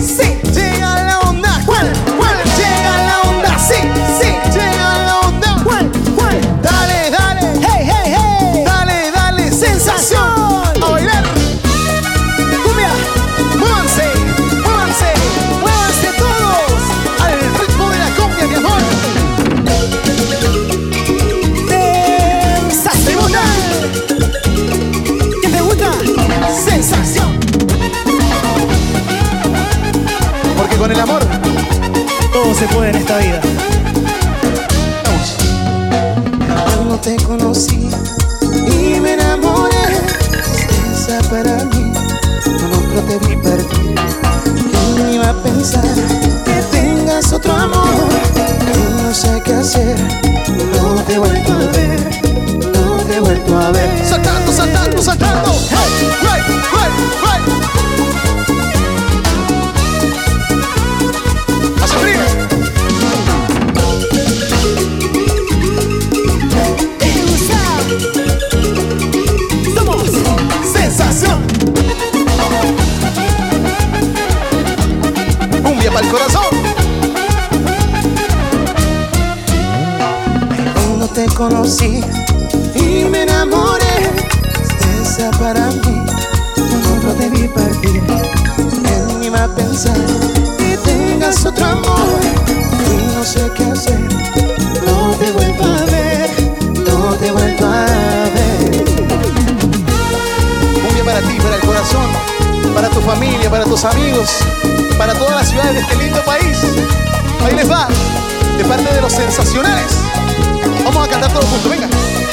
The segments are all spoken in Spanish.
sí, llega la onda. ¿Cuál? Llega la onda, sí, llega la onda. ¿Cuál? Dale, dale, hey, hey, hey. Dale, sensación. A bailar. Cumbia, muévanse todos al ritmo de la cumbia, mi amor. Sensacional. ¿Qué te gusta? Sensación. Porque con el amor todo se puede en esta vida. Cuando te conocí y me enamoré, esa para mí, con otro te vi partir. ¿Quién iba a pensar que tengas otro amor? Yo no sé qué hacer, no te he vuelto a ver, no te he vuelto a ver. Saltando, saltando, saltando. Hey, hey, hey, hey. Hacia arriba. Somos sensación. Cumbia para el corazón. Cuando te conocí y me enamoré, esa para mí, con otro te vi partir. ¿Quién iba a pensar que tengas otro amor? Y no sé qué hacer, no te he vuelto a ver, no te he vuelto a ver. Cumbia para ti, para el corazón, para tu familia, para tus amigos, para todas las ciudades de este lindo país. Ahí les va, de parte de los sensacionales. Vamos a cantar todos juntos, venga.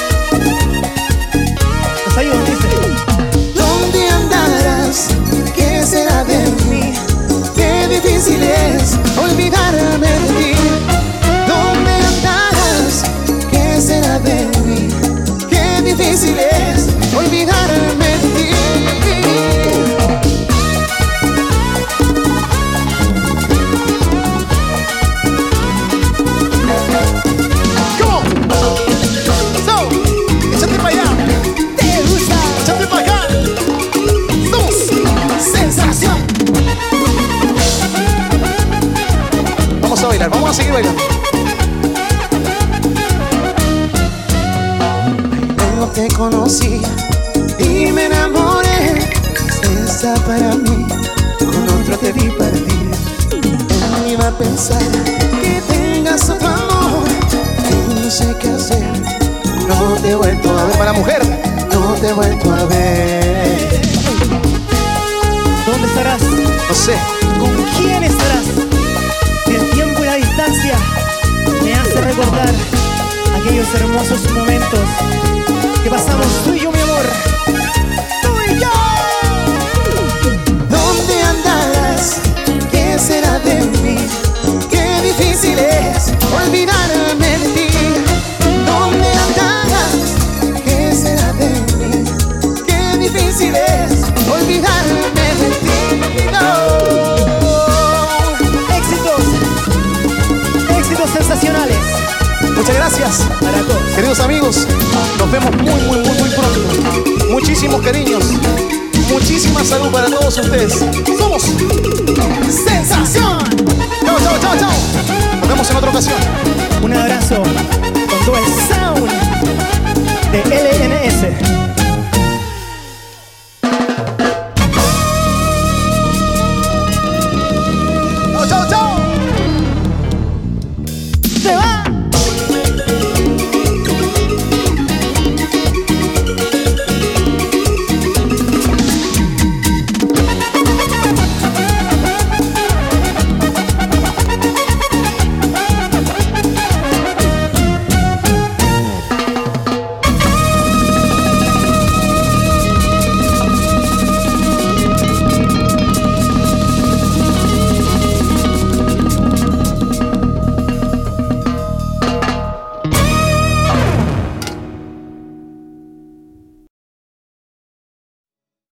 Los ayudo, dice. ¿Dónde andarás? ¿Qué será de mí? Qué difícil es olvidarme de ti. ¿Dónde andarás? ¿Qué será de mí? Qué difícil es olvidarme de ti. Vamos a seguir bailando. Cuando te conocí y me enamoré, esa para mí, con otro te vi partir. ¿Quién iba a pensar que tengas otro amor? Y no sé qué hacer, no te he vuelto a ver. Para la mujer, no te he vuelto a ver. ¿Dónde estarás? No sé. ¿Con quién estarás? El tiempo y la distancia me hace recordar aquellos hermosos momentos que pasamos tú y yo, mi amor. Tú y yo. ¿Dónde andarás? ¿Qué será de mí? Qué difícil es olvidarme de ti. ¿Dónde andarás? ¿Qué será de mí? Qué difícil es olvidarme de ti. No. Sensacionales. Muchas gracias para todos. Queridos amigos, nos vemos muy pronto. Muchísimos cariños, muchísima salud para todos ustedes. Somos Sensación. Chao. Nos vemos en otra ocasión. Un abrazo.